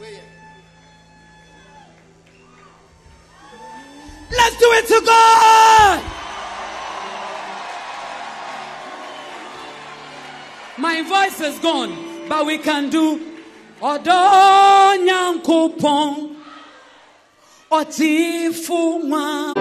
Let's do it to God. My voice is gone, but we can do Odo Nyankopon Otifu Wa.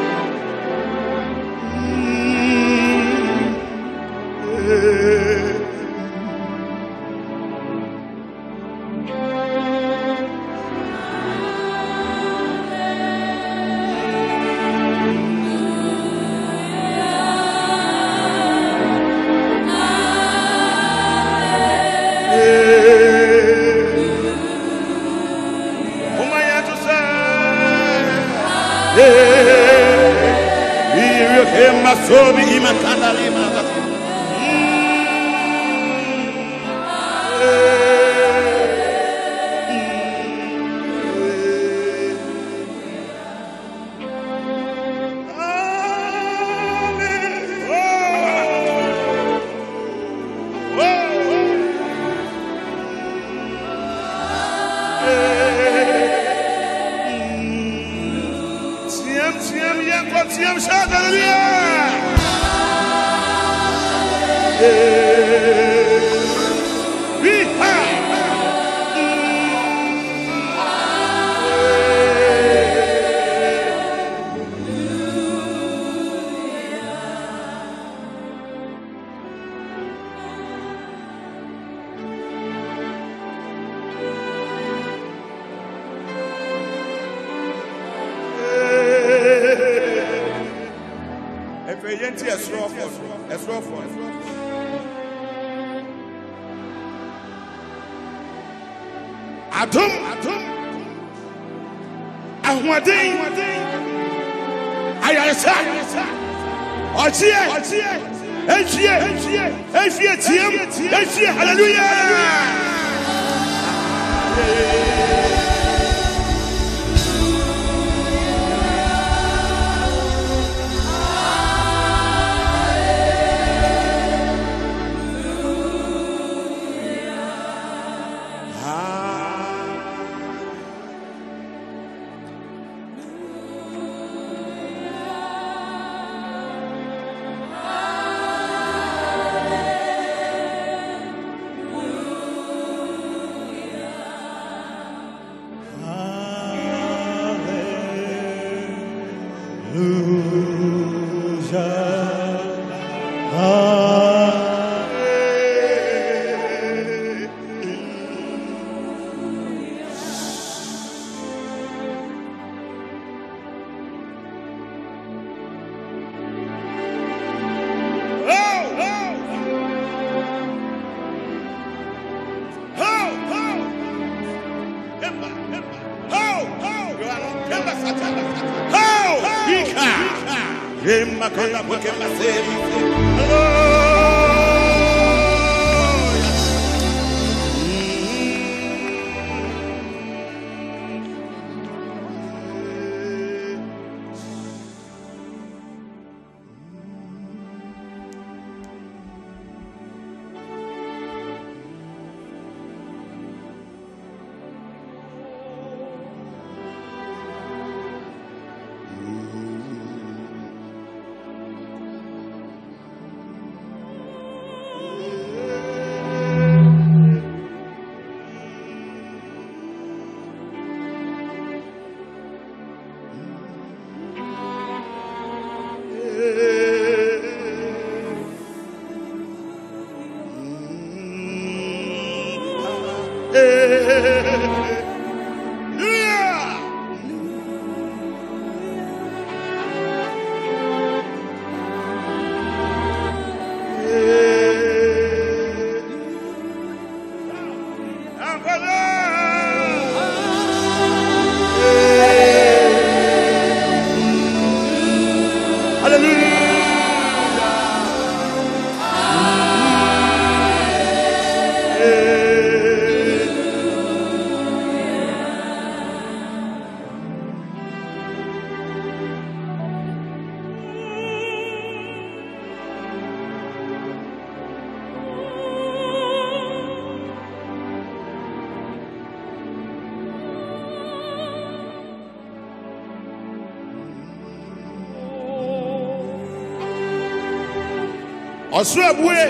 Oswebue.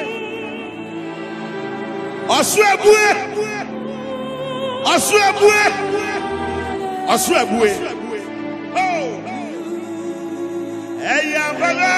Oswebue. Oswebue. Oswebue. Oh. Hey, Yambala.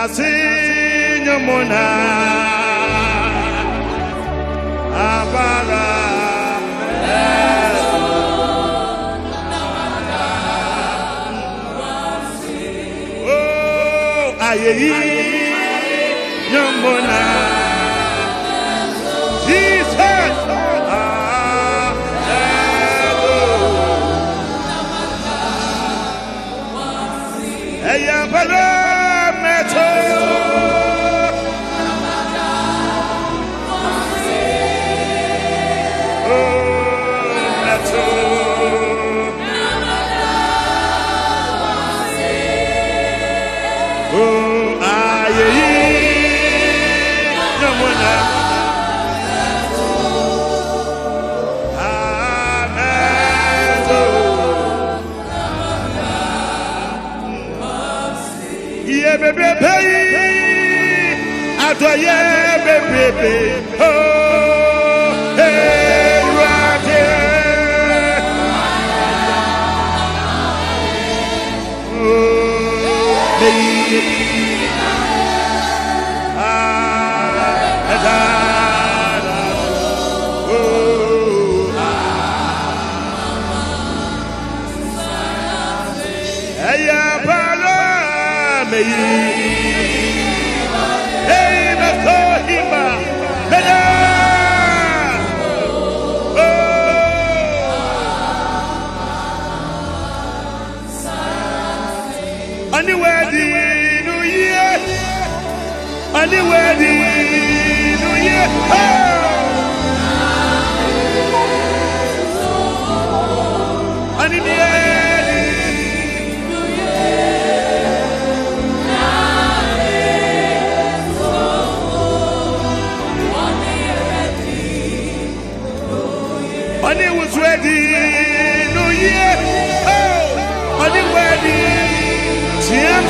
Nasinya mona abara oh ayeyi nyamona Jesus ayabara meto Bebe, adoye bebe, oh, hey, right here. Oh, hey, anywhere the New Year, anywhere the New Year. Money was ready, New Year. Oh, money ready. Tiem.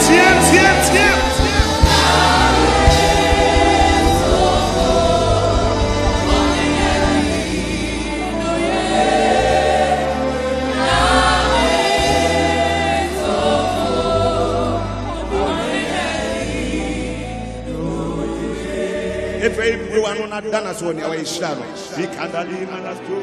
If everyone on that done as one, our Islam, we can do manasto,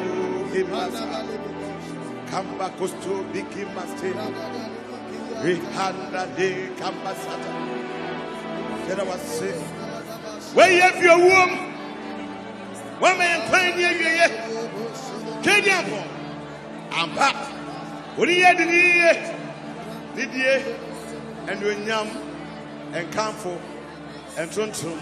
Kamba Costo, Biki Master, Rihanda de Kambasata. That I was saying, where you have your womb, one man crying here, Kenya, I'm back. What do you have did ye, and when yam and camphor and tuntum.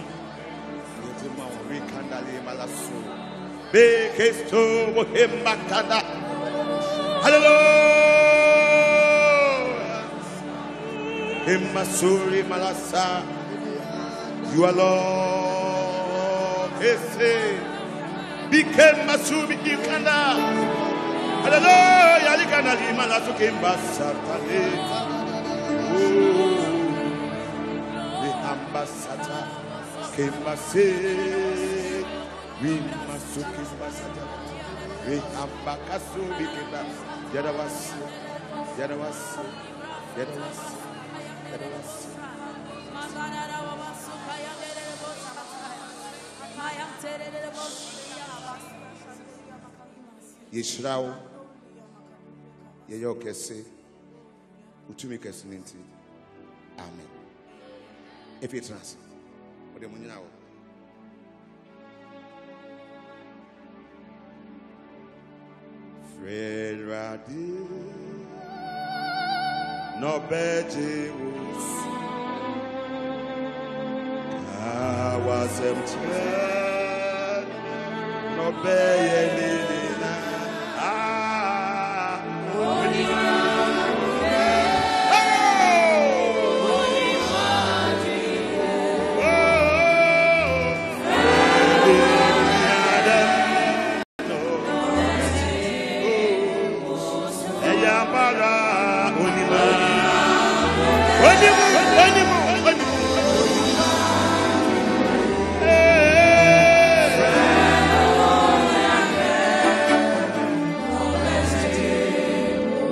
Hallelujah. Malasa. You are Lord. Became Masuri Kanda. Hallelujah. Yalikana Malasu Kimbasatane. The ambassador. Kimbase, we must look his master. We have Bakasu, we came back. Yadawas. Yishrao, Yayo Kese, Utumi Kesinti. Amen. If it's us. Fred Radi no bejius Kawasem Tred no beyenina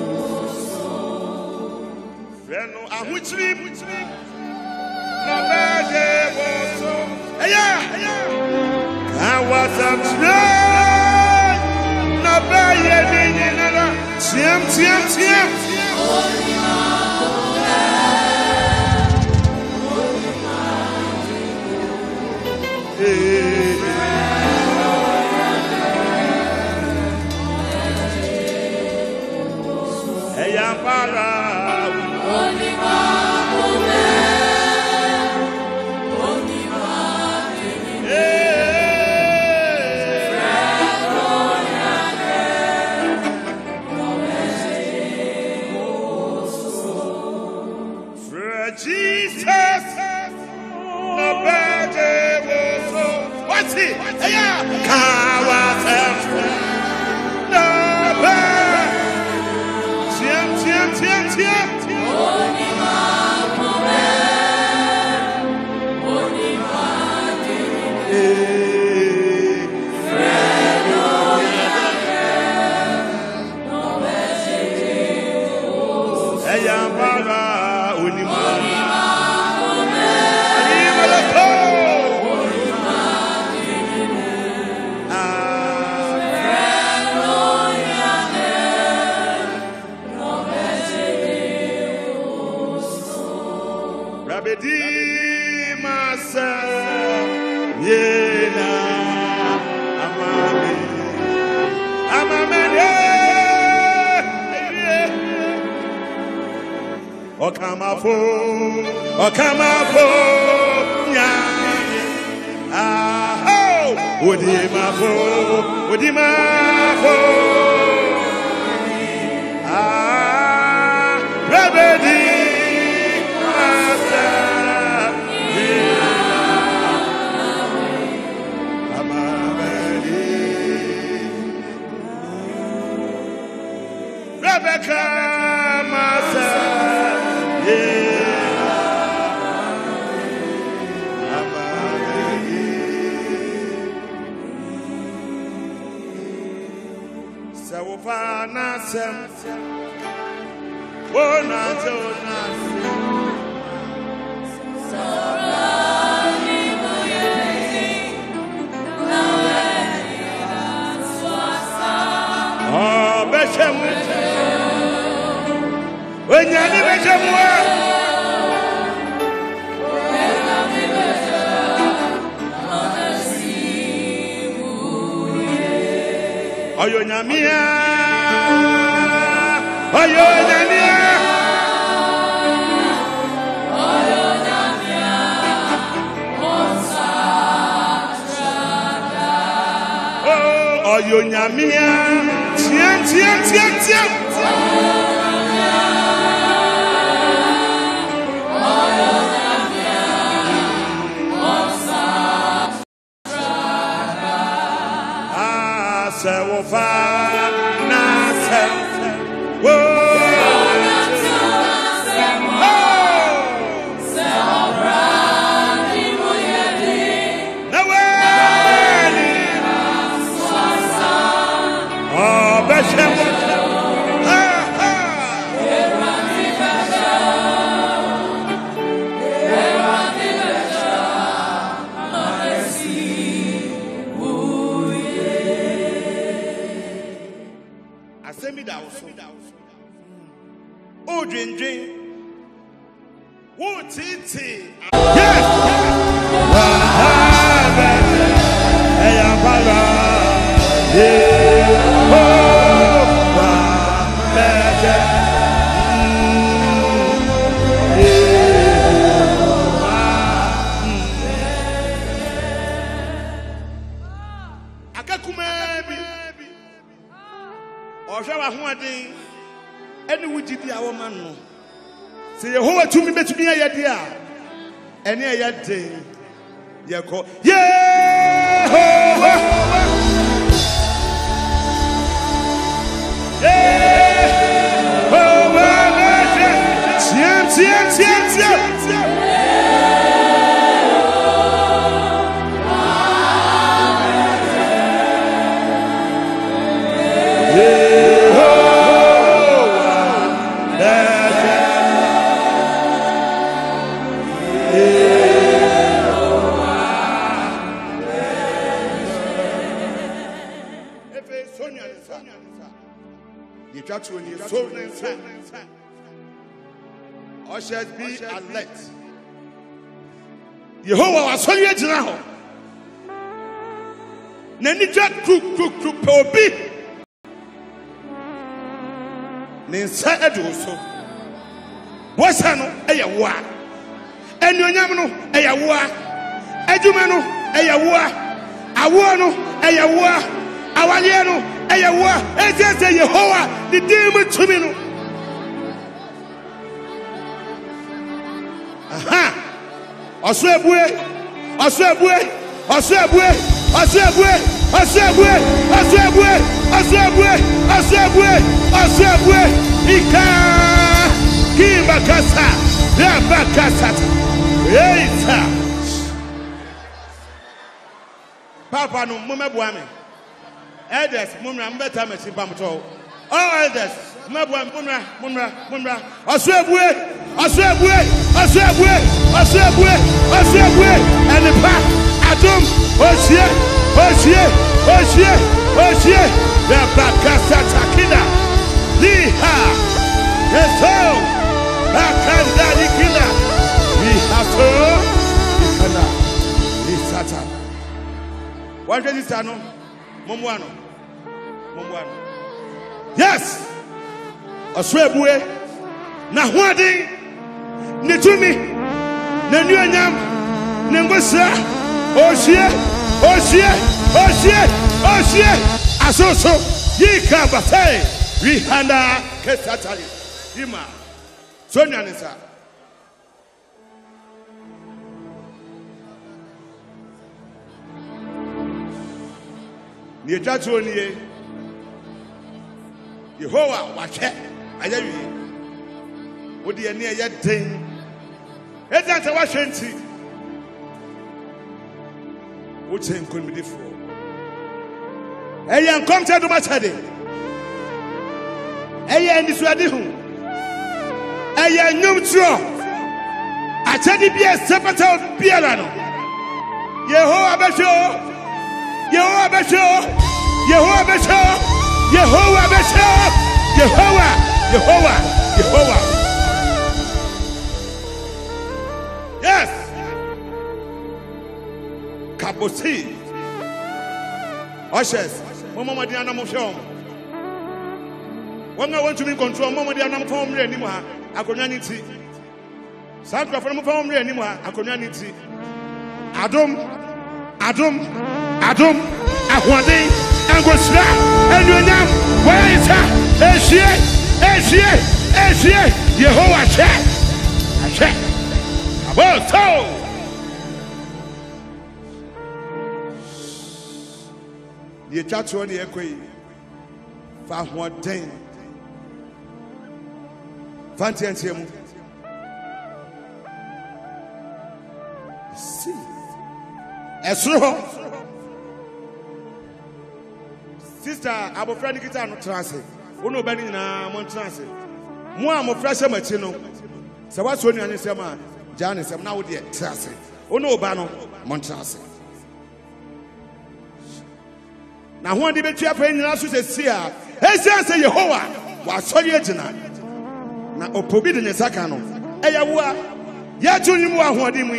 which You try to when you so inside. Ushers be alert. Yehovah was so yet now. Nenija cook obi. Ninsa edoso. Wasano eyawa. Enyonyam no eyawa. Adwuma no eyawa. Awo no eyawa. Awale no eyawa. Eze Yehovah the demon to me no. Aha. Oswebue. Ika Kimbakasa Yabakasa Yeita Papa no mumebwame elders mumra mbeta mesi pamto all elders mumebwame mumra Oswebue and pa Adum Oshie Yabakasa Takina Liha Yeso Bakanda Likina Lihaso Likana Lisata What is this ano? Momwano Yes Oswebue Na huadi Nitumi Nenyanyam Nengosa Oshie Asoso Yika Batay Rihanda Kesatali Ima Sonia Nisa Nietatuoniye Yehovah wache ayayi Odi eni eye den Ezante wa hwenti Uchen kunmidifo Eyan komte do machade Eyan nisuade hu Eyan nyumtro Achadi bia sepata biara no Yehovah Yes Kabosi Ushers Mama Diana Moshom When I want to be control Mama Diana form anymore Akonyaniti Sakra from form anymore Akonyaniti Adum Ahwade Angosra Enyonyam Waisa Esie Yehovah Ashe Aboto Ye chatu on the ekwe fa hoden fantiantiemu see esro sister abofra nikita no transe ono bani na mon transe mo amofra se machi no se waso ni anisem a jane sem na wo de transe ono oba no mon transe na ho de betua pa nyina so se sia esia se Yehovah wa sori agina na opobi de nesaka no eyawoa ya tunyum wa ho de mu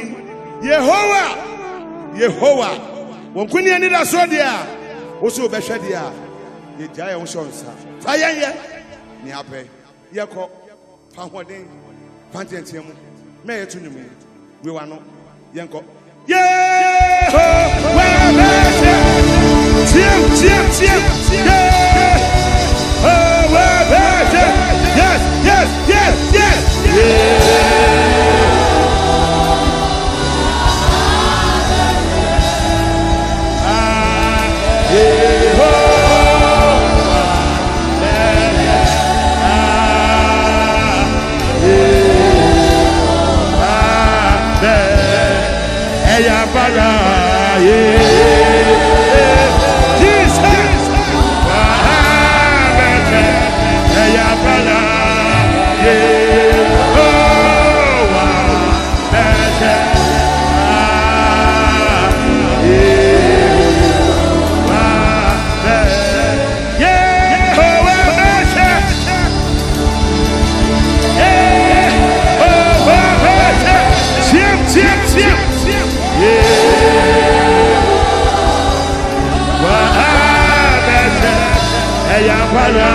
Yehovah wonkuni ani da so de a wo so be hwede a ye jaye wo so nsa fa yenye ni ape ye ko fa hoden fantientiemu me ye tunyum we wa no yenko para.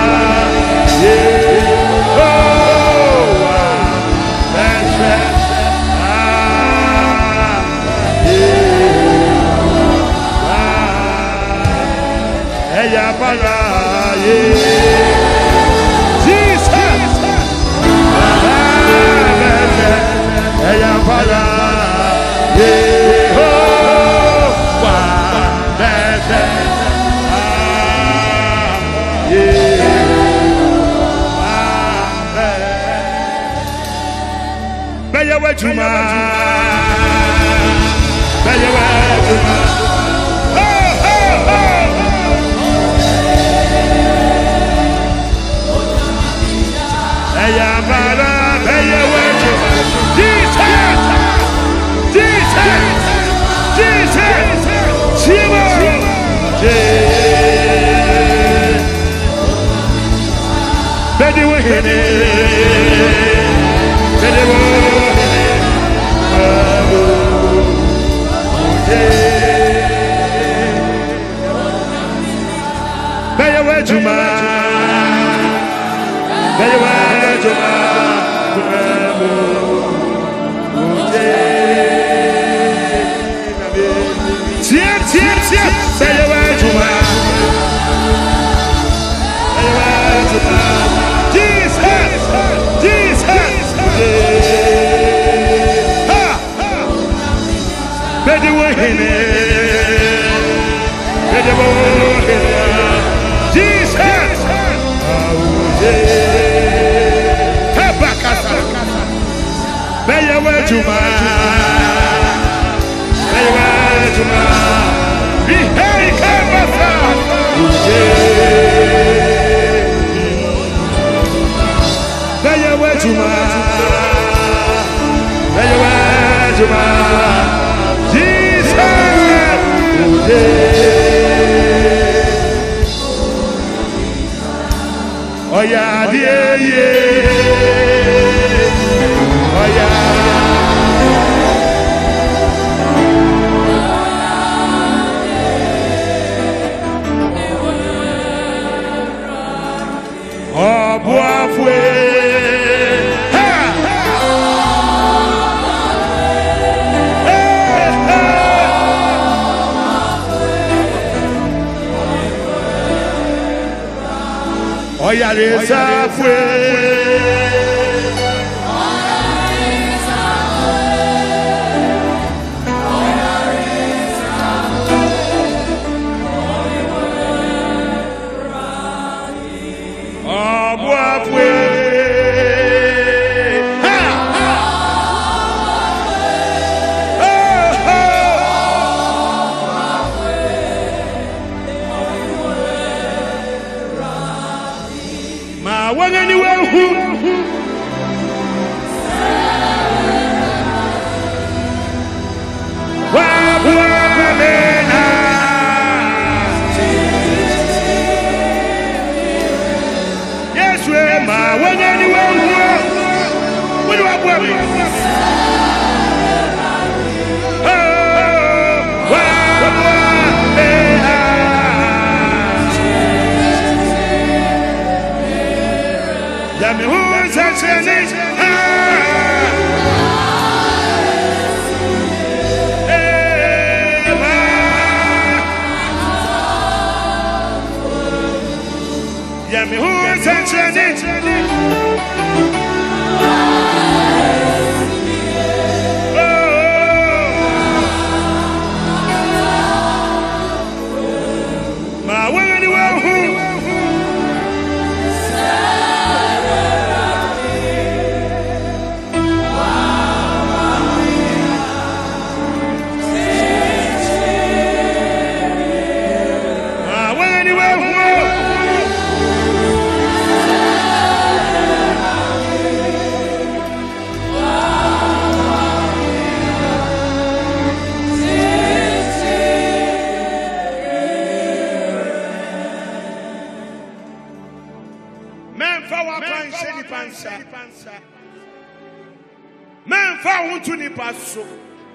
Men fa wontu ni paso.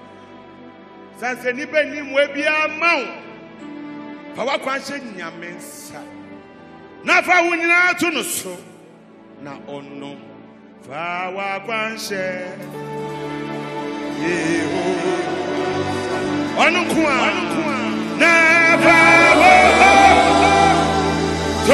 Sanse ni be ni mo bia ma wo. Fa wa kwan hye nyamensa. na fa wo nyina to no so na onno fa wa kwanhye yeho onko na fa wo to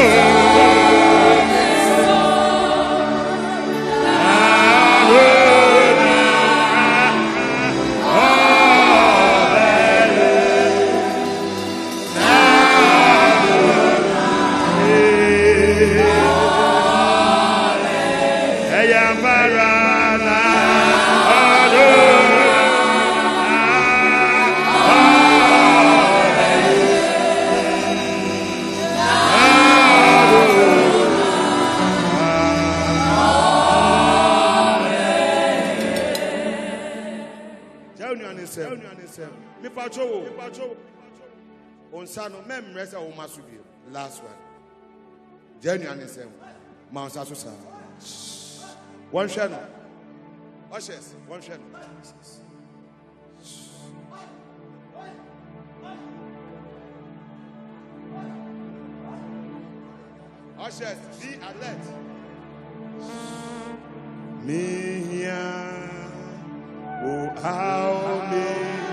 Onsano memresa o masubi last one genuine say ma onsa so sa one share no ushers one share no ushers be alert me here oh how me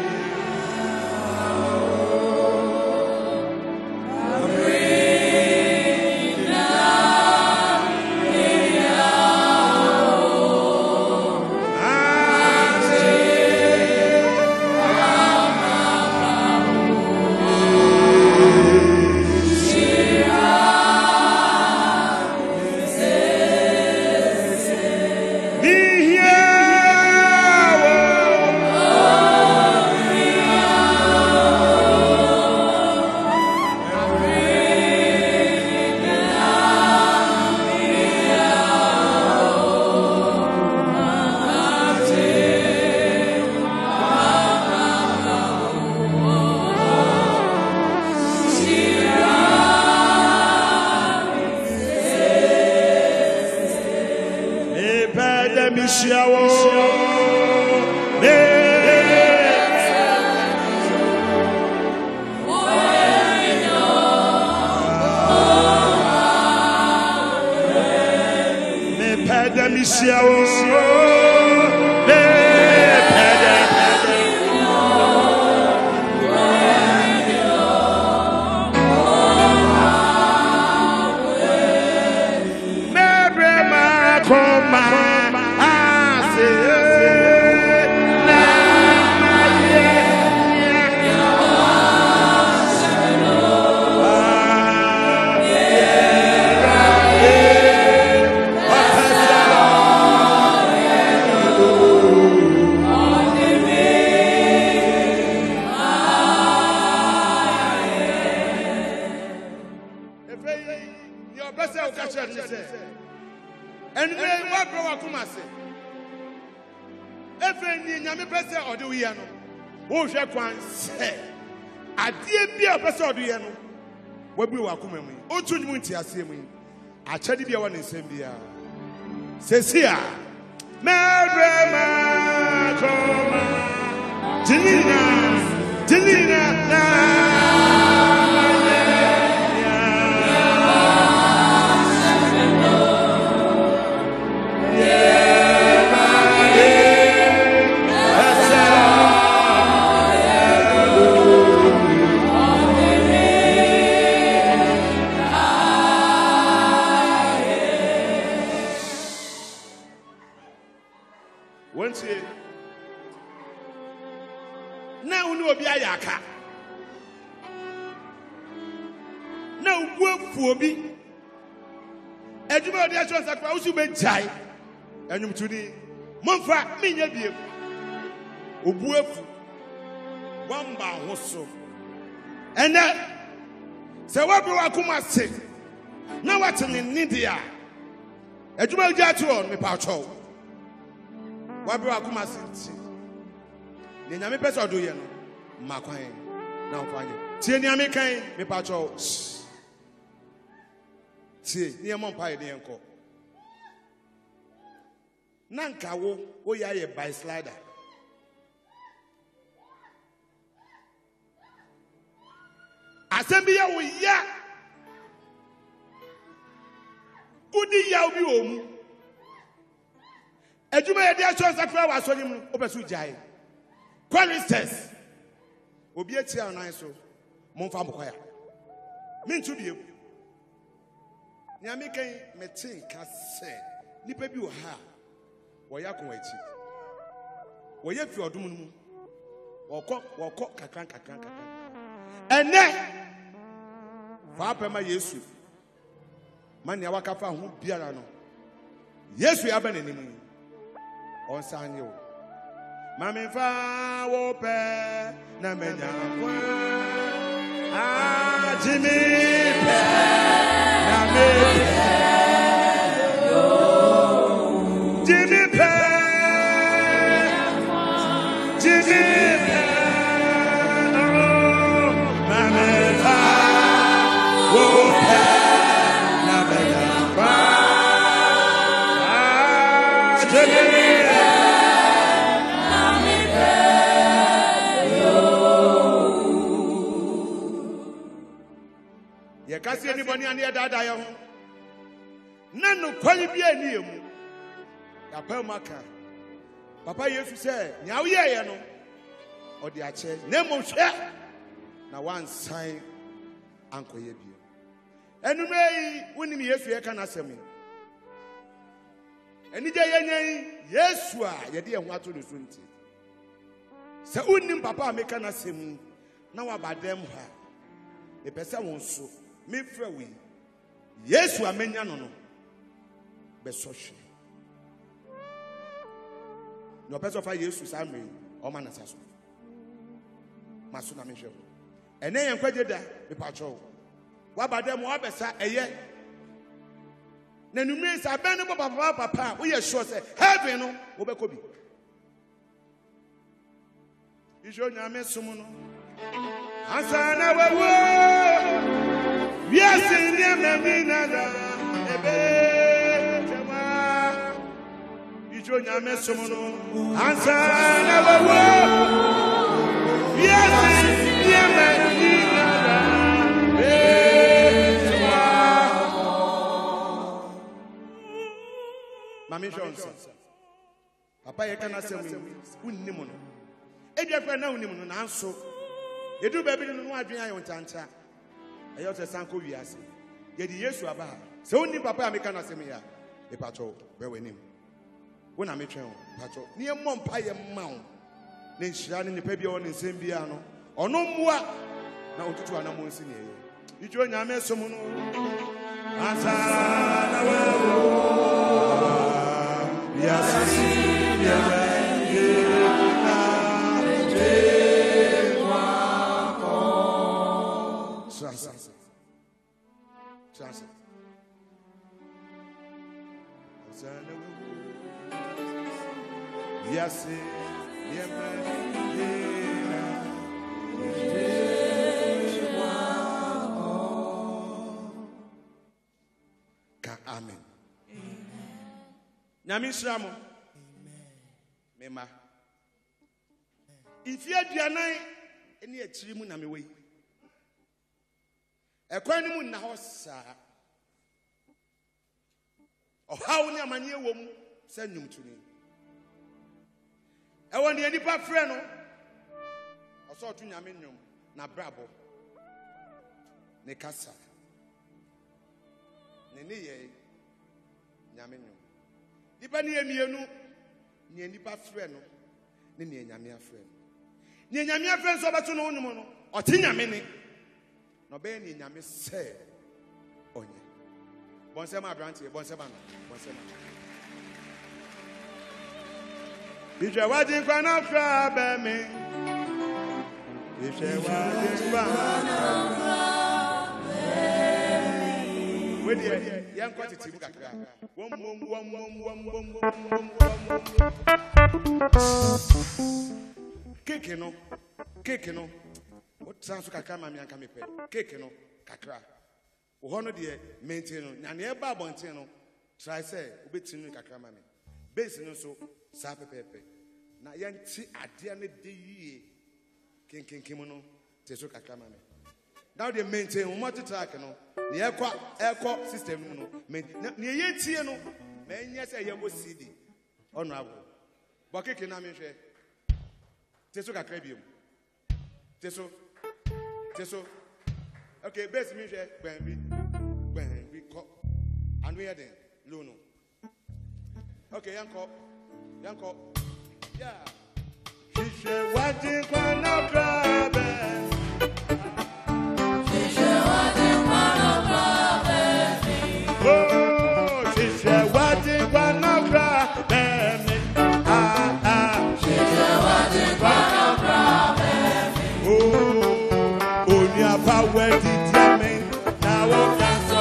achadi bia wona nsem bia sesia mebrema koma jinina na jai enyum tuni monfa minya biem obuafu wamba hoso ene se wabe wakuma se na watene nidia adwuma ugya to on me pa cho wabe wakuma se ti ne nyame pese odo ye no makwan na ofanye tie ni ame kan me pa cho tie ni emon pa ye de enko nanka wo ya ye by slider asem bi ya wo ya Udi ya ubi omu. Ejuma yedi asho sakra wa so nim obesu jai. Qualities. Obi eti anan so momfa mokoya. Mintu biem. Nyame kan metin ka se nipa bi wo ha. Wo ya kon achi. Wo ye fi odum nu mu. Woko kakran. Ene fa pema Yesu. Mani awaka fa hu biara no. Yesu ya ba nanim. On sanyo. Mami fa wo pe na menya kwa. Ah Jimmy pe na me. Jimmy pe. Mami fa wo pe na menya kwa. Ah Jimmy. Kasi anybody and dada yo nanu kwali bi ani emu ya pa maka papa Yesu say nya wo ye no odi ache na mo hwe na wan sign ankoye bi enu meyi wonim Yesu ye kana asem eni je yenyen Yesu a ye de ho ato no so nti se wonim papa ameka na asem na wabadem ha e pese won so me frewe Yesu amenya no beso hwe no person fa Yesu samre o ma nasa so maso na me hwe ene yen kwaje da me pacho wa badem wa besa eye na nume sa ben no papa wo ye sure say heaven no wo be ko bi ijo nyame sumu no asana wewo yes, in the Mamina, Ebe, Jama, Ijonia Messomono, answer never word. Yes, in the Mamina, Mammy Johnson. Papa, you cannot say, Unimono. If you have no Unimono, and so you do baby no idea on Tanta. I also sanko wiase. Ye di Yesu aba. Se oni papa ameka na seme ya. E pacho be wenim. Wona me twen o. Pacho. Ni e mom pa ye ma o. Ne nhira ne nipa bia won nsem bia no. Ono mmoa na otutu anamo nsi ne ye. Ijo nyame som no. Asa na we o. Wiase ya. Trust. Yes, amen. Nyamishramo. Mema. If you are dianai, any a chirimu na mewe. Ekwanimu na hosa. O how ni amanye wom se nnwum tuni. E won de nipa frɛ no. O so otu nyame nnwum na brabo. Ne kasa. Ne ne ye nyame nnwum. Nipa ne emienu ne nipa frɛ no. Ne ne nyame afrɛ. Ne nyame afrɛ so obeto no nnwum no. O ti nyame ne. No be ni nyame se onye bonsema abrantie bonsema Ije wadi kwa na fra be me Ije wadi kwa na we dey yan kwati tibu kakra wom keke no what sounds like a mammy and come cake no kakra. Ohono de maintain no. Nyane e ba bonten no. Try say obetinu kakra mammy. Base no so sa pepepe. Na yanti ade na de yie. Kinkin no te so kakra mammy. Now they maintain multi-track, no. The aircraft system, no. Near yet, no. Men, yes, I am CD. Honorable. Bucket can I mention? Tesoka Crebium. Teso. Okay, best music when we call and we are there. Luno. Okay, Yanko. Yeah. She said, what you wanna grab? She said, what you wanna grab? Oh, she said, what you wanna grab? She said, what you wanna grab? Oh, only about where did you mean? Now I'm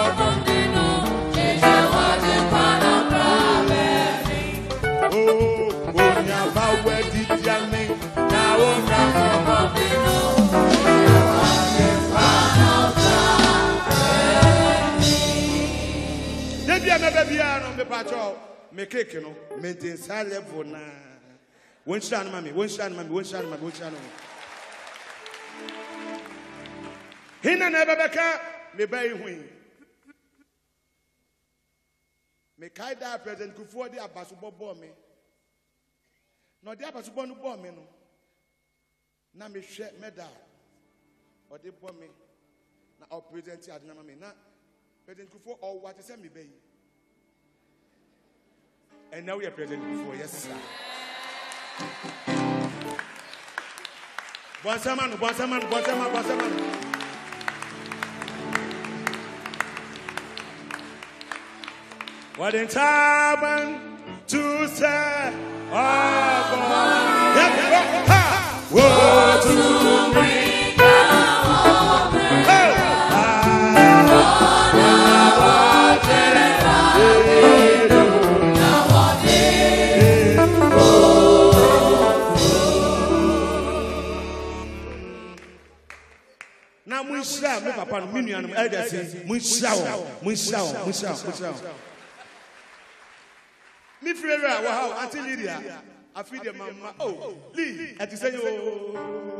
me cake, you know, maintain side level na. One shine, mommy. Hina never beka me buy win. Me kaida President Kufuor di abasubo bo me. No di abasubo no bo me no. Na me hwe medal. O di bo me. Na o president adina me na President Kufuor or what is me buy. And now we are President Kufuor, yes sir. Bonsaman. What in time to say, what to bring down, now we shall make upon minion elders. We shall. Me frere wow Auntie Lydia I feed the mama oh Lee at say oh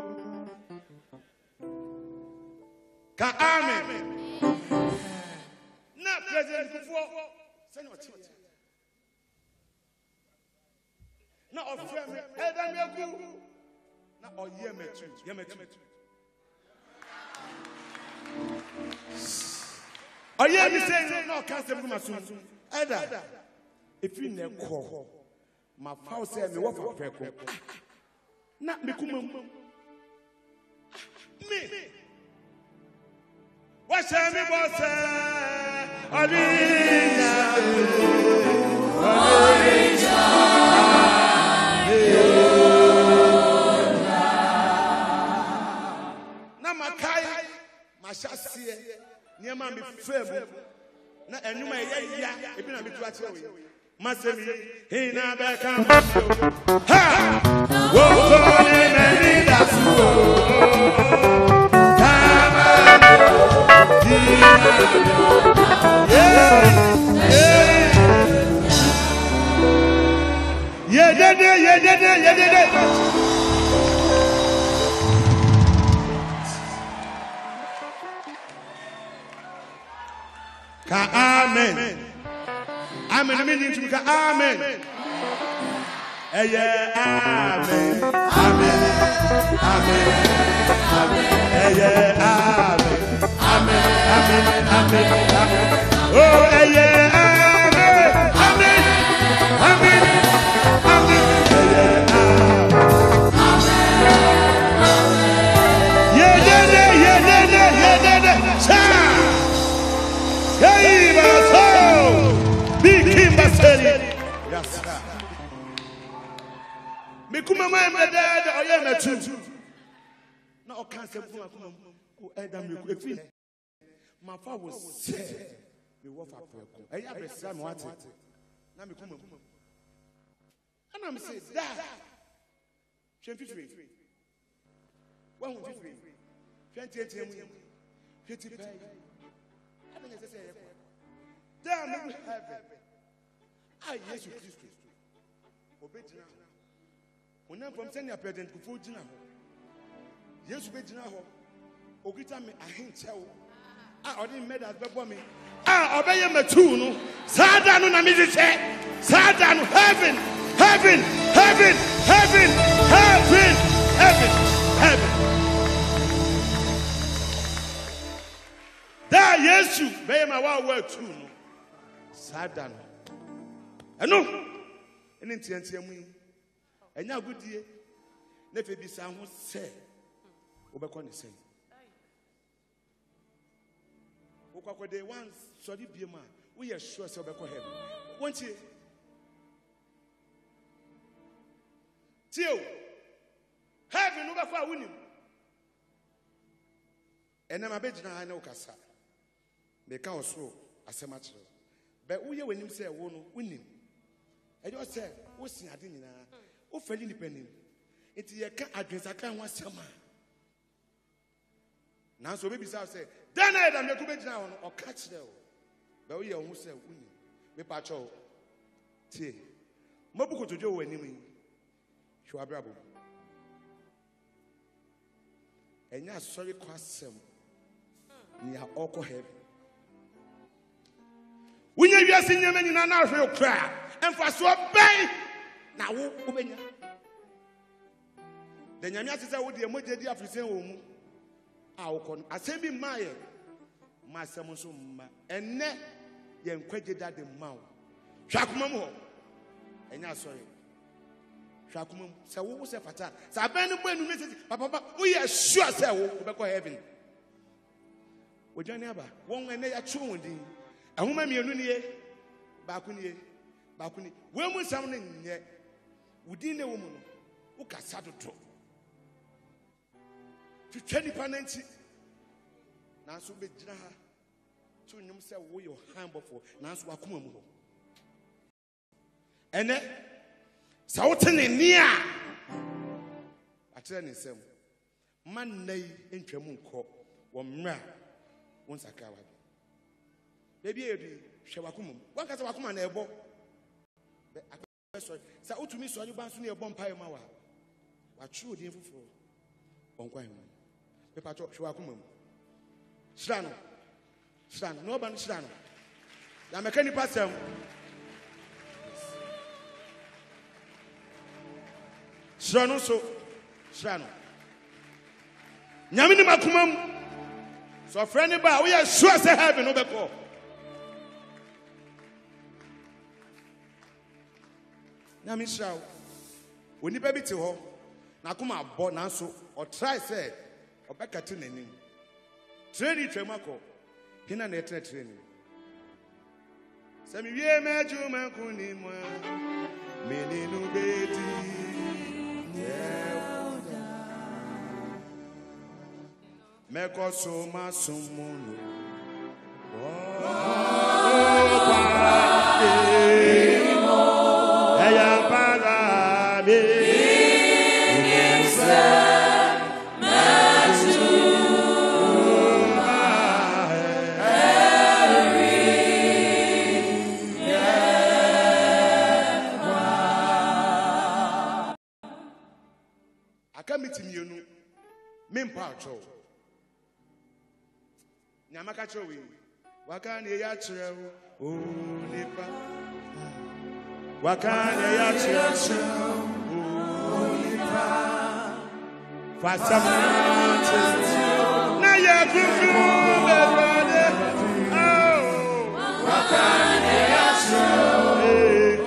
ka amen na President Kufuor say no tea na ofre me edan meku na oye metu oye me say no can say kuma sun eda. If you never call, my father said, "Me what for peko? Not me kuma me. What shall me boss? Na makai, mashasi, niema mi femu. Na enuma ya ebi na mi tu ati owe. Masemi hina beka ha wo ne meni dasu tama ye ka amen. Amen. Meaning to amen. Yeah, amen. Amen. Yeah, amen. Amen. Oh, yeah, amen. Me kuma ma dad oye metu na o kan se kuma o eda me ku efi ma fa wo se me wo fa preko e ya besa me wate na me kuma ana me say da hwemfifiri wa hu fifiri hwentientie mu hweti pai ana me say e da me heaven ah Jesus Christ obedina onam from senior President Kufuor gina ho Yesu be gina ho Okita me ahinchewo. Odi medal bebo me. Obeye metu no. Sada no na me che. Sada no heaven. Heaven. There Yesu be ma wa wa tu no. Sada no. Eno. Eni ntiantia mu yi. Enya agudie. Na fe bi sa ho se. Obekọ ne sen. Okwakwede once sorry biema. We are sure say obekọ heaven. Won't you? Tio. Heaven no bekọ awunim. Enema bejina ha na ukasa. Meka oso asema kire. Be uye wanim say wo no unim. Ejo say wo sin ade nyina. Wo fali ni panim. Enti ye ka adwensa kan ho asema. Na so be bisa say, "Dan na da me ku bejina ho no o ka kire o." Be uye wo say unim. Me pa cho. Tie. Mobuko tojo wo anim yi. Hwa brabo. Enya sorry kwasem. Ni a oko heaven. When you are seeing men in an arrow cry, and for so bang now, Ubenya. The Yamia says, I would be a mojadi of his own. Our con, I say, be my Samusuma, and net young quated that the mouth. Shakumamo, and now sorry. Shakumum, so what was a fata? Sabana, when you message, Papa, we are sure, sir, we'll go heaven. Would you never? One when they are true. A woman, you know, Bakuni. When was sounding yet? Within a woman who can settle to 20 penalty. Now, so be Jaha to himself, where your hand before Nancy Wakumo. And then, Southern in near. I tell you, some man nay in Tremunco, one man, once a coward. Baby, Shawakum. One can Wakuma and Ebo. So, to me, so you bounce near Bompire Mawa. What true, the info for Bonquam. Pepper Shawakum. Strano, no ban Strano. The mechanic passer. Strano, so Strano. Yamini Makumam. So, friend, we are sure to have an overcall. Now, Michelle, when you baby to her, now come out, born also, or try said, or back at training. Training Tremaco, Hina Netra training. Some year major Macuni, many no baby. Meko so masumuno. Nyamakachowi wakani ya chrew unipa wakani ya chrew unipa fasamante na ya kuku berade oh wakani ya chrew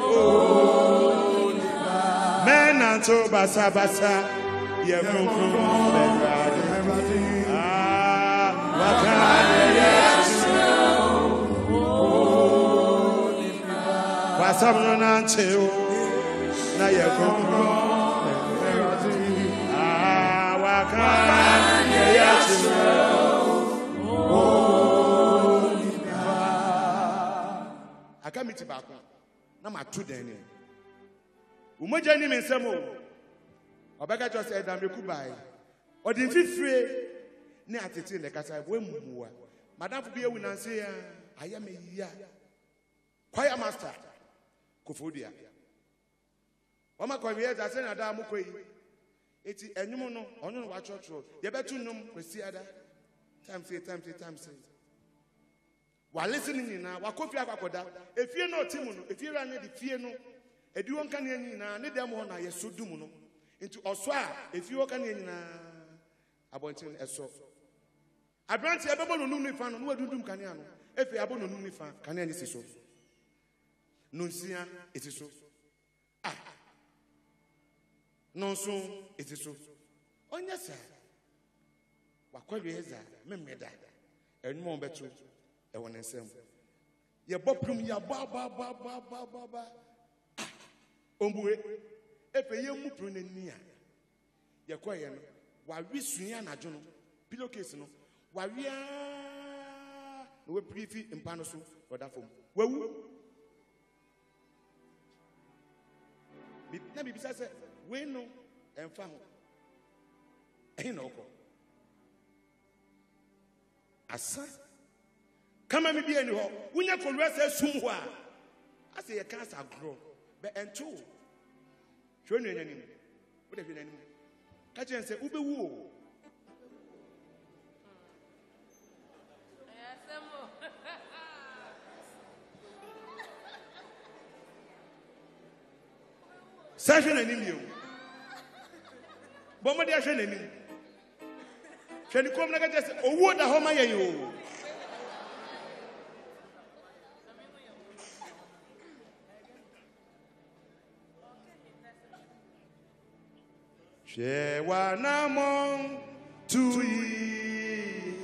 unipa menanto basa ya kuku berade Wasam na cheo na yekono wakana ya cheo akamiti bako na matu den umoja ni mensemo obeka just say da meku bai odin fifire ni atete le kasa we muwa madam fu bi ewu na say ya ayame ya choir master Kofodia. Wama kwa wiye za sena da mukwe. Eti enyumu no onu wa church road. Ye betu num kwesi ada. Time say. While listening now, Wakofi Akwakoda, if you know Timono, if you are the fear no, a duon can in a nedamona, yes, so dumuno. Into Oswa, if you can in a bontin as so. I branch a bubble no fan, who do Caniano. If you abon no fan, can any so. Nuncia, it is so. Ah, non soon, it is so. On your side. Wakweza, Memeda, and more better. I want to say, ya bopum ya ba. Ombue, if a young muprunenia, ya quiet, while we swing an adjono, pillowcase no, while we are no pretty in Panosu for that form. Well, maybe besides, we know and found. Ain't no. Asa kama me bia ni ho wonya konwese sumwa ase ye cancer grow be ento hwe no enanim wo de hwe nanim ka chen se ubewu o ayasemo sa hwe nanim yo bo mo de hwe nanim hwe ni kom na ka chen se owo da ho ma ye yo Shewa namon tuyi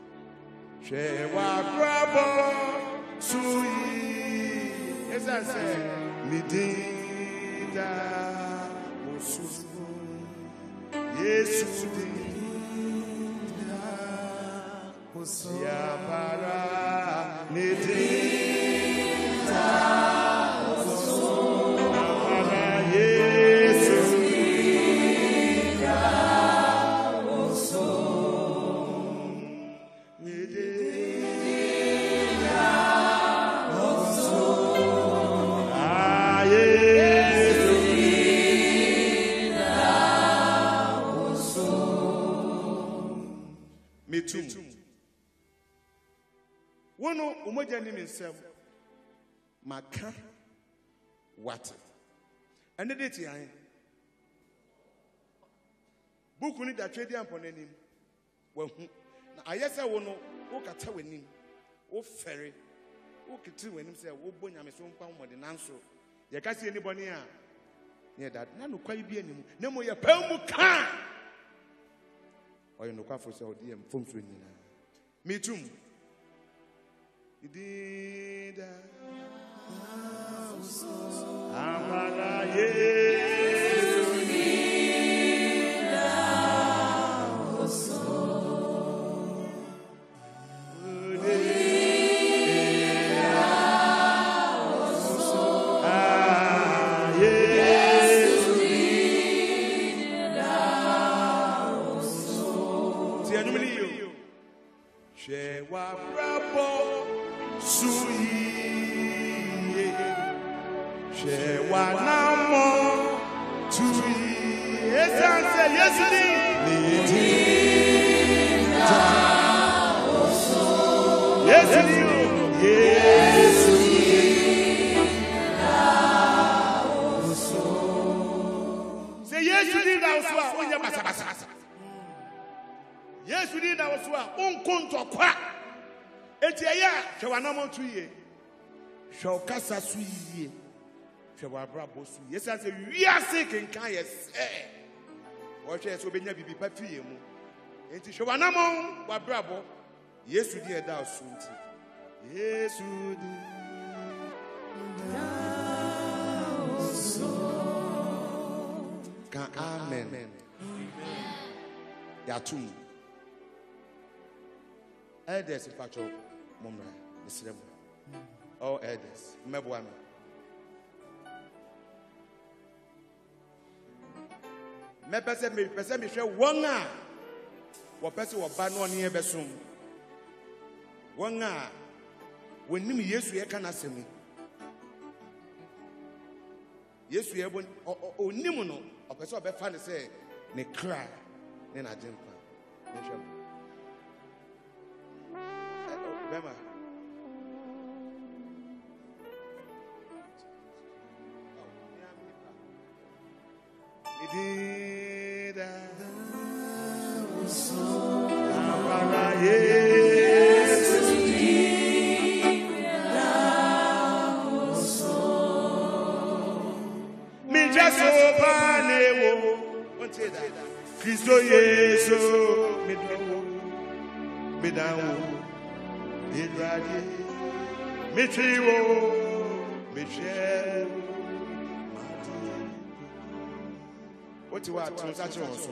Shewa grabo suyi Esa se midinda musufu Yesu dinda musufu Yabara midinda musufu Yabara Yesu Wono umoja ni mensem maka what and the ti an buku ni da twedi amponanim wahu na ayese wono wo kata wanim wo fere wo kiti wanim se wo bonyame so mpa mmode nanso ye ka se ni bone a ne da na no kwai bi anim na mo ye pamu ka oyo no kwafo se odi em fom so nyina metum idida amala Yesu nida oso Shewa brabo suyi Shewa namo tuyi Esanse Yesu midinda oso Yesu dinda oso Say Yesu dinda oso onya basa Yesu dinda oso unkonto kwa Etiaya hwewanamo tuye hwokasa suye hwewabrabo su yesa se wiase kenkan yese o hwe so benya bibi pa fiye mu enti hwewanamo wabrabo Yesu di eda osu nti Yesu di ka amen yatum elders pacho mumra misrem all elders mebwana me pese me hwe won a wo pese wo ba no ne ebesom won a wonim Yesu ye kana semi Yesu ye bon onim no o pese obefa ne se ne cry ne na jempa ne hwe Bema. Christo Yesu me down Idradi me triwo me share what you are transaction also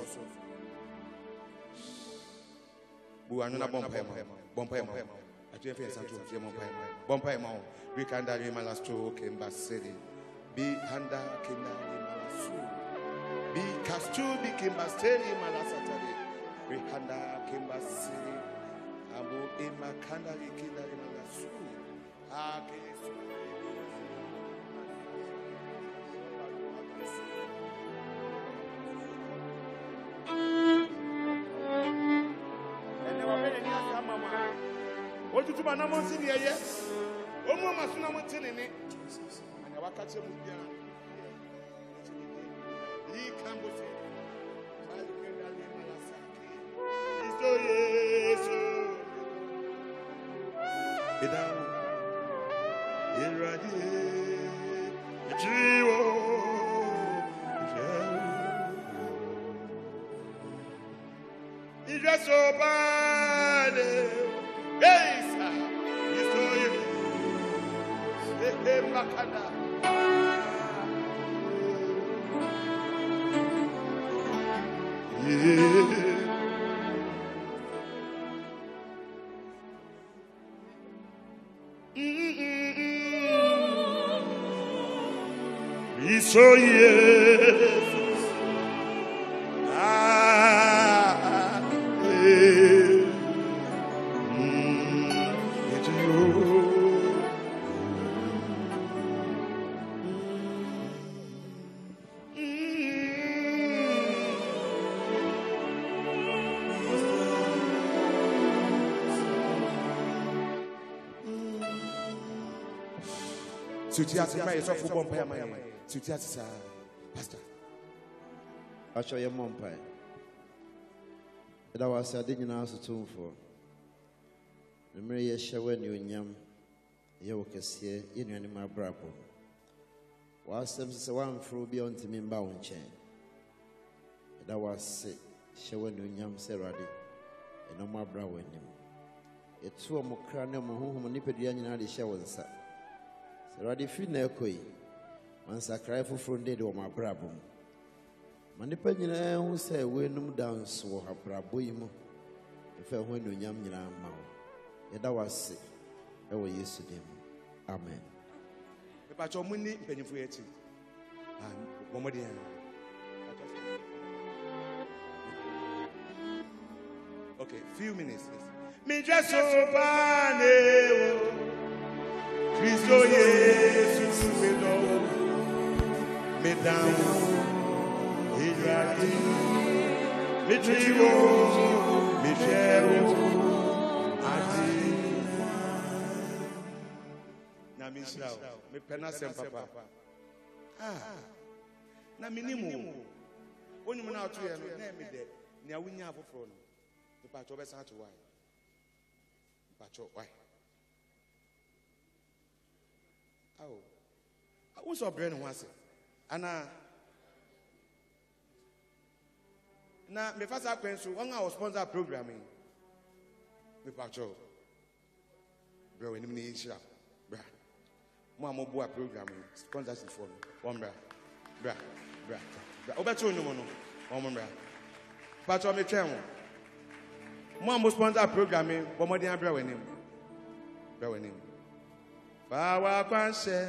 bu anuna bompa I do feel something to bompa we can die malasto kemba city be handa kinda malasu be castu be kimba steli malasatari we handa kimba city abu imakanda kinda malasu akesu what you do, my number is here, yes. Oh, Mamma, so I'm telling it. And I walk at him with you. He can't go see. He's so yes. Get down. You're ready. It's just so bad. Hey, sir. He's so you. Hey, Makanda. He's so yes. Pastor. I show your mom pie. That was I didn't ask to for. The Maria Shawen you yam, you can see in animal brabo. Was some one through beyond to me bound chain. That was Shawen you yam seradi, and no more brow in him. It's two more cranium whom manipulating the showers. Seradi fine koi. Once I cry for from dead or my brabum. Manipulation who say we no dance or her brabuimo. If I went to yam in our mouth. That was it. I was used to them. Amen. But your money, penny for it. One more day. Okay, few minutes. Me just so bad. Christo Jesus me down, me ready, me triwo, me share, na me slow, me penasem papa. Na minimum. When you now to you, na me de, na winya afoforo no. The pacho be san to why? Pacho why? Oh, who's your brain once? Anna. Now, my first acquaintance, one hour sponsor programming. Me patrol. Bro, when you need shop, bra. Mama boy programming sponsorship for me. One bra. Obeto no mono. One bra. Patrol me train. Mama sponsor programming. One more than bra when him. Bra when him. Power kwanse.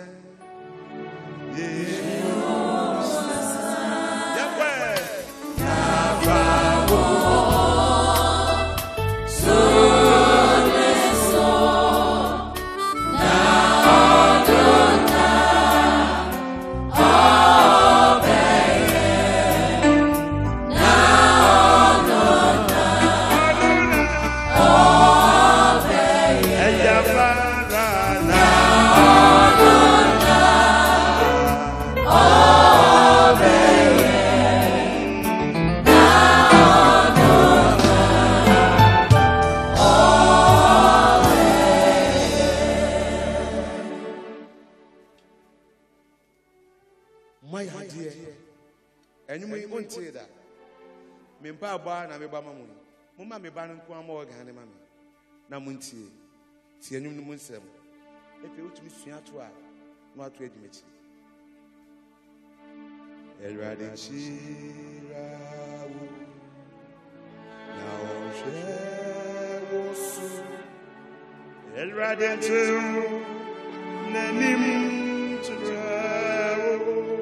My idea. And you may want to say that. Me pa ba na me ba mamu. Mama me ba nko ama organ ma me. Na muntie. Tie nyum no munsem. E pe utumi sua to a no ato adwumachi. Elrade chirawo. Na o shewo. Elrade tu nanim chirawo.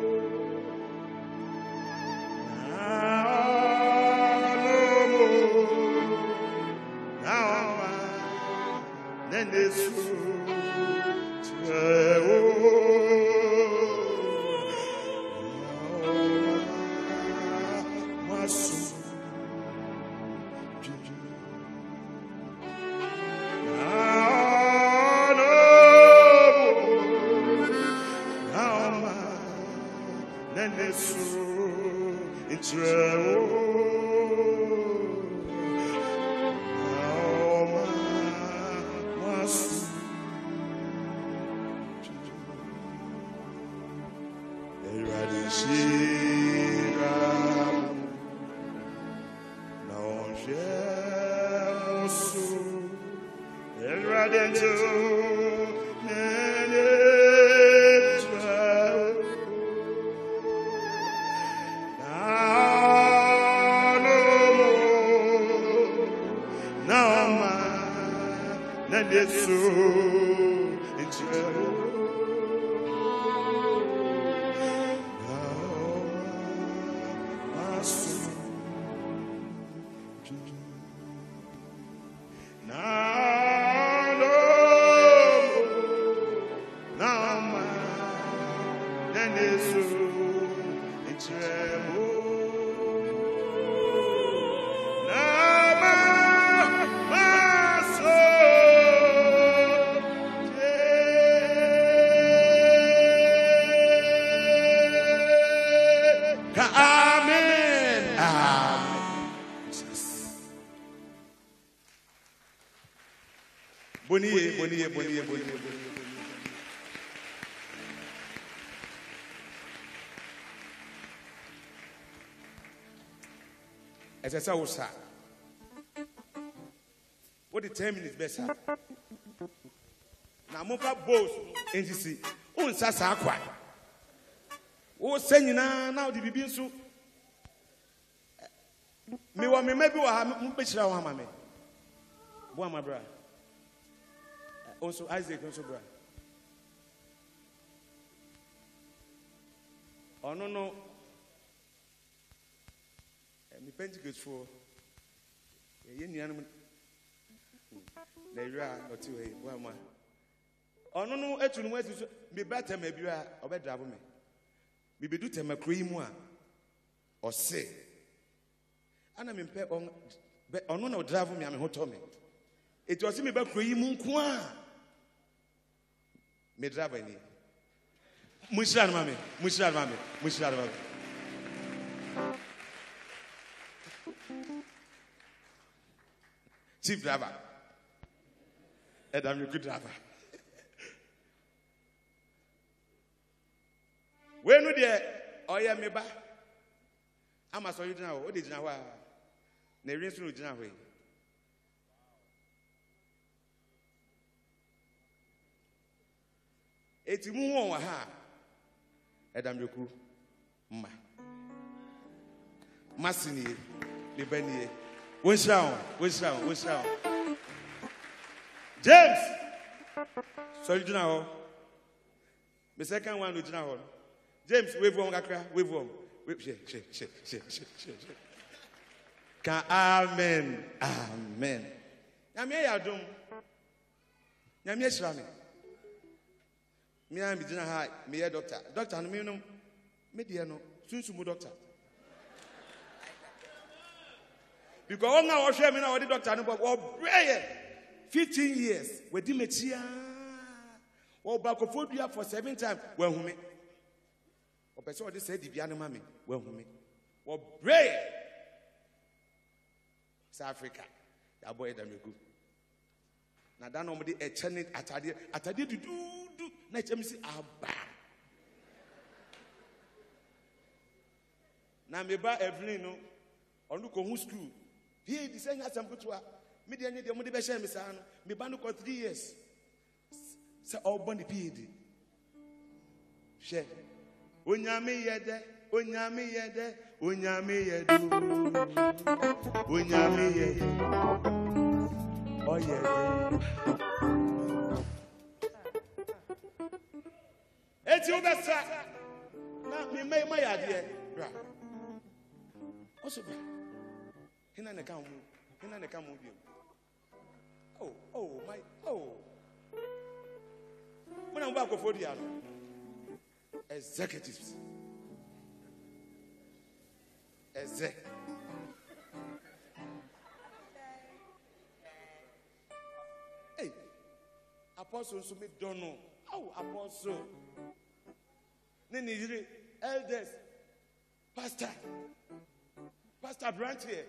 Boniye. As I saw, sir, what the 10 minutes best? Now, Moka boss, NCC, oh, Sasa, quite. Oh, send you now, the Bibi soup. Me want me maybe I have Mupishra Wamame. One, my brother. Also, Isaac, also, brother. Oh, no. Me Pentecost for a yen Naira or two. Well, man. Oh, no, actually, me better maybe I better have me. Maybe do tell my cream one or say. And I'm in pay on no drive me. I'm hot me. It was me back cream one. Me drive any. Mushran, mammy. Chief driver. Adam, you good driver. When we there, oh yeah, me ba. I'm a sorry now. What did you know? Never through Janaway. It's more ha. Adam, you crew. Massini, Libani. What's down? James! Sorry, Janao. The second one with Janao. James, wave one, wave one. Shake. Amen. Yami Adum. Yami Shrami. Me am Bidina High, me a doctor. Doctor, and me no, mediano, soon to doctor. Because all now, share me now, the doctor, but 15 years, we did metia. Or Bacophobia for 7 times, well, who me. Or person they said, the piano mammy, well, who me. Or pray. South Africa, that boy, that me good. Now, that nobody a channel at a do, let me see, Na me ba Evelyn no. Onu ko hu school. He di say nya sam kutua. Me de anya de mo de be share me sa no. Me ba no ko 3 years. Say all born the PhD. Share. Onyame yede, onyame yede, onyame yede. Onyame yede. Oh yede. Eti ubesa. Na me may my idea. Bra. Also bra. Hina ne ka mu bi. Oh my. When I'm back for the executives. Hey, apostles who don't know. Oh, apostle. Nini elders. Pastor Branch here.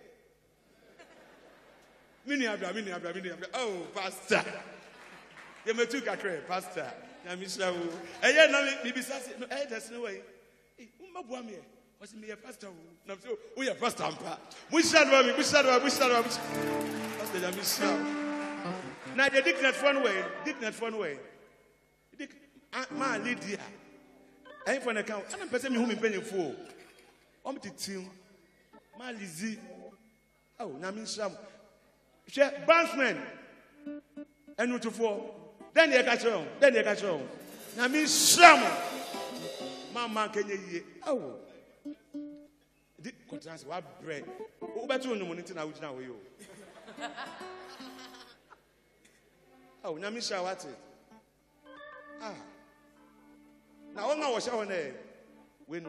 Mini abra. Oh, pastor. You me took a credit, pastor. Na misha wo. Eye na me bisase no elders no way. Eh, umma boa me. Was me a pastor. Na so we a pastor ampa. Musha do me. Pastor na misha. Na the dignity fun way. Dik ma Lydia. Ain't for an account. Ana person me hu me penyefo. Om titim. Ma Lizzy. Oh, na misha. She bandsman. Enu to 4. Then you catch on. Now me sham. Mama can you? Oh. The contrast what bread. Who better no money now which now you? Oh, now me shall what it. Ah. Now one was showing there. When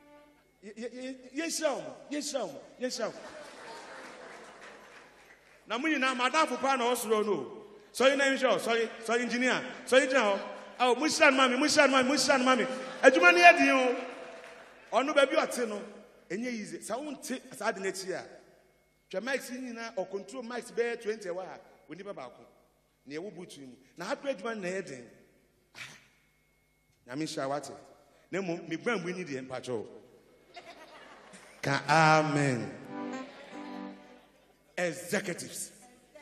yes, Now me na madam for pan also no. Sorry, name show. Sorry, engineer. Sorry, now. Oh, Mushan mommy. Ejumani ediyo. Onu baby atino. Enye easy. Sa won te sa de next year. Twa mics nyina or control mics be 20 wa. We ni baba ko. Na e wo butu mu. Na happy ejuma na e den. Na me sha wate. Na mo me ban bu ni de empacho. Ka amen. Executives.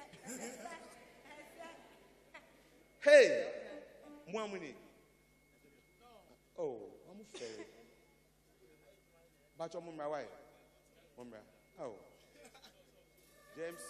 Hey, Muamuni. Oh, I'm fair. But your mumra, why? Mumra. Oh, James.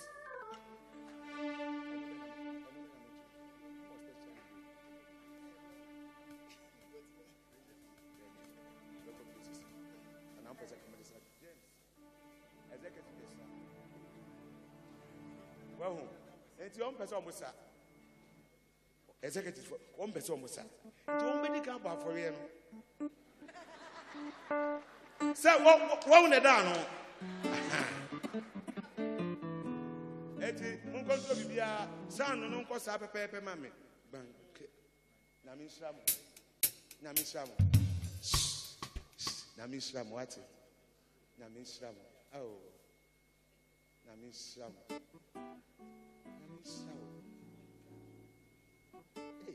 Well, it's your own person, Musa. Executive, one person Musa. Don't be the camp for you. Say, what will they down? Eti, Mungo Bibia, son, no cause up a paper, mammy. Namisram, what it? Namisram, oh, Namisram. Hey,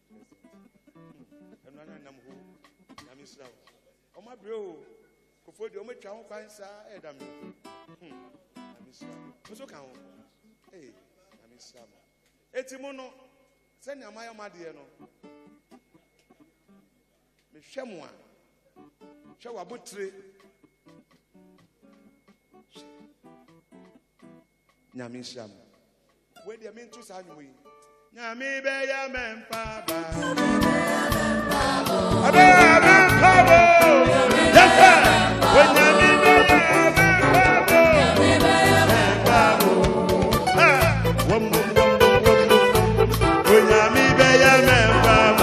I'm not a number. Namisram. Oh, my bro, before the only child finds Adam. Namisram. What's okay? Hey, Namisram. Etimono, send your Maya Madiano. Shamwa, Shawa Butri Nyamisham. Where do you mean to sign we? Nyami Beya Mempaba. Yes, sir. When Nyami Beya Mempaba.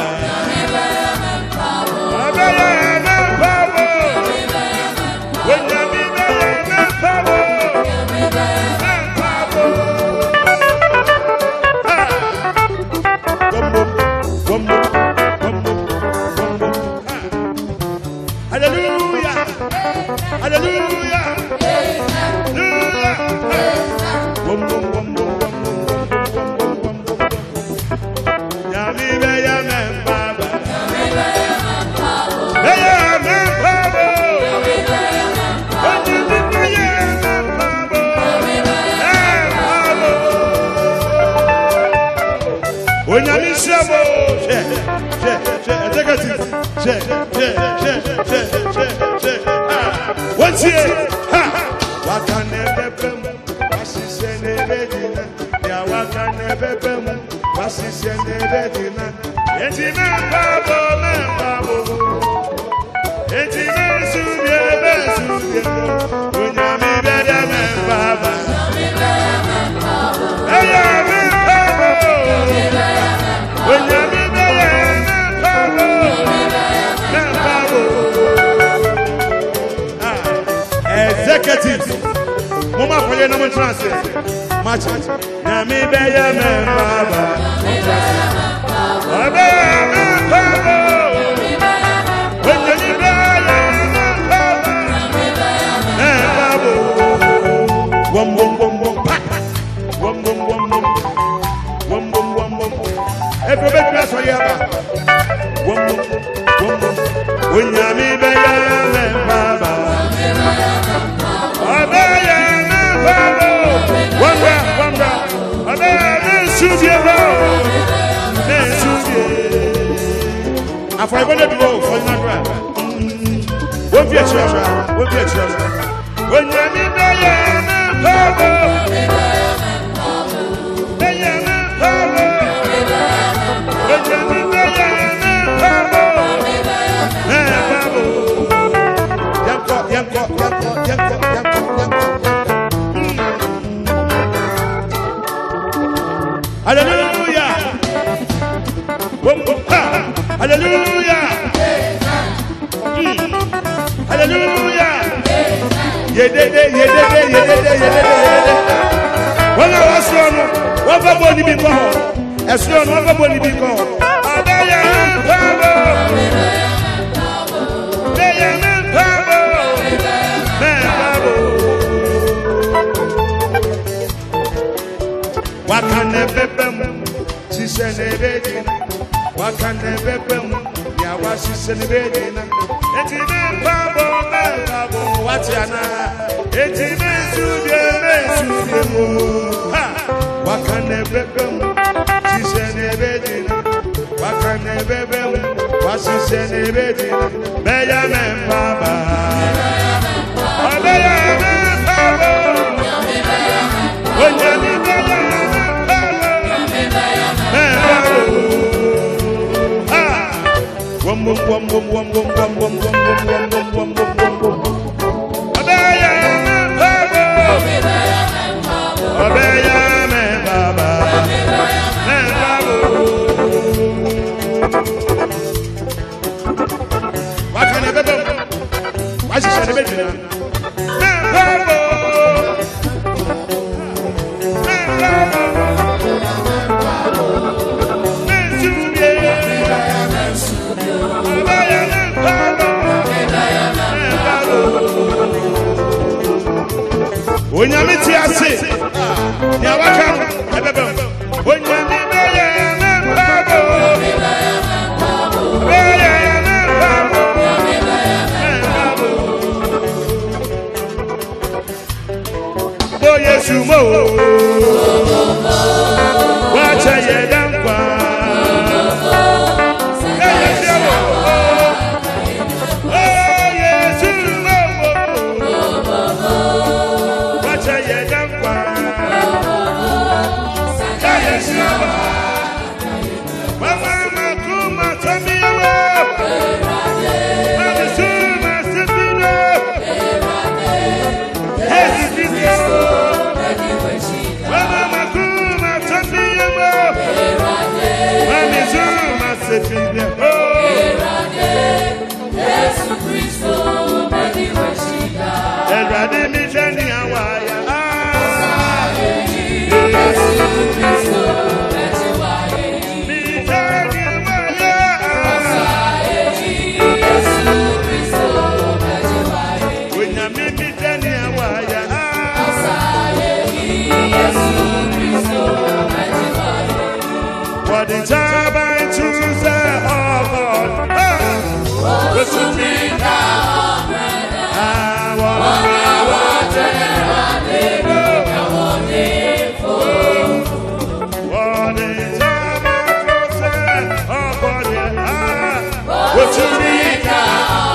What's here? What can never come? What's his name? Yeah, what can never come? What's his name? It's in a bubble, it's in a suya, when you're me better than Baba. I am in Baba. When you're me better than Baba. Executive. Mama for your number translate. Match. Nami beya me Baba. Baba me Baba. When you beya me Baba. Me Baba. Wom wom wom wom pa. Wom wom wom wom. Wom wom wom wom. Everybody press for you. Wom wom wom wom. When Nami beya me Baba. Baba ya me Baba. Wamba. Baba me sudia Baba. I want to go for my drive. Won't be a treasure. Won't be a treasure. When you're in the power, when you're in the power, when you're in the Hallelujah. Hallelujah. Hallelujah. Yedede. When I was young, what about body because? As young, what about body because? What can never be? She said, what can never be? Yeah, what she said, it's in Babo, what's Yana? It's in what can never be? She said, what can never be? What she said, Bayaman Baba. Bayaman Baba. When you're when you meet your say, you are welcome. When you meet oh, yes, you know. Watch a young what the time I choose to be what you need.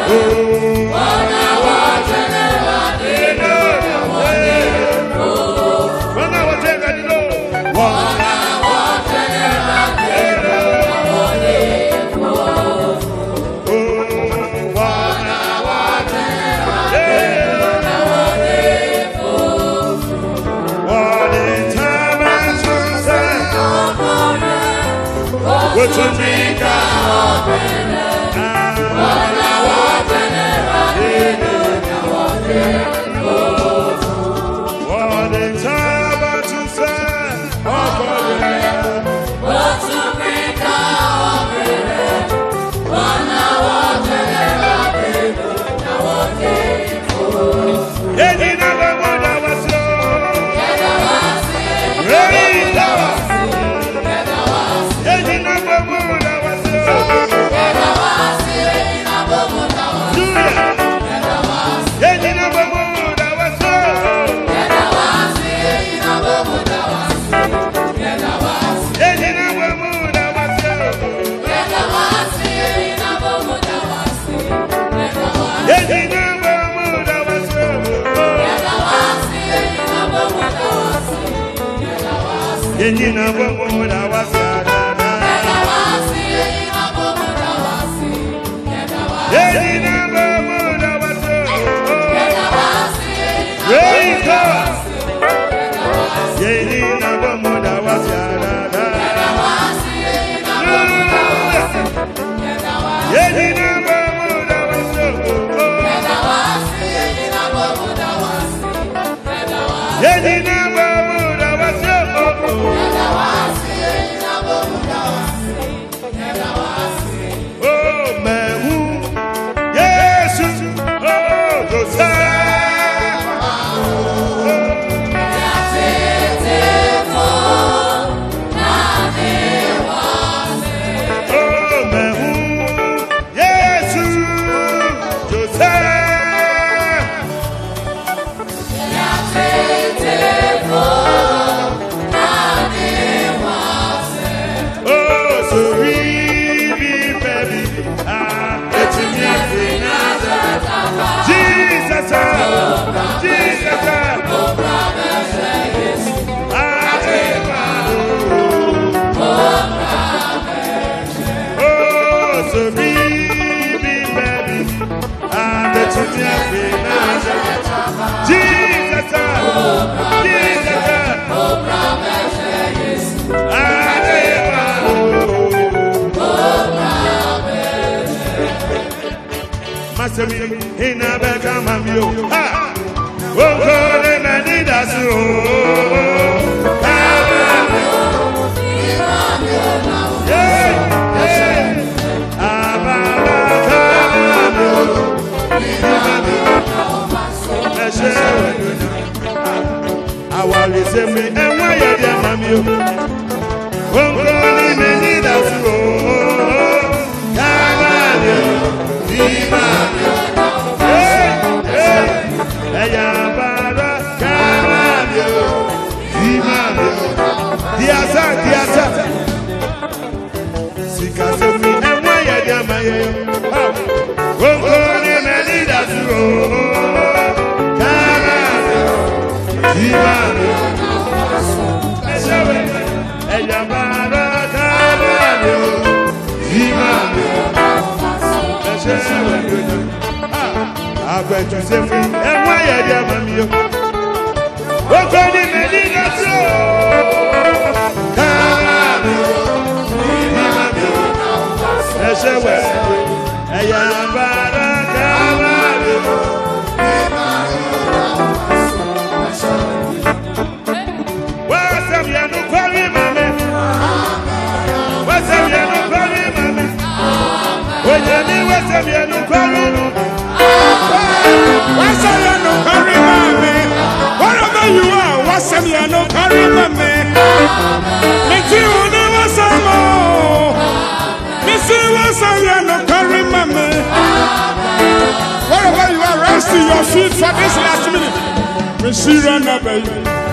Your feet for this last minute. Receive another baby.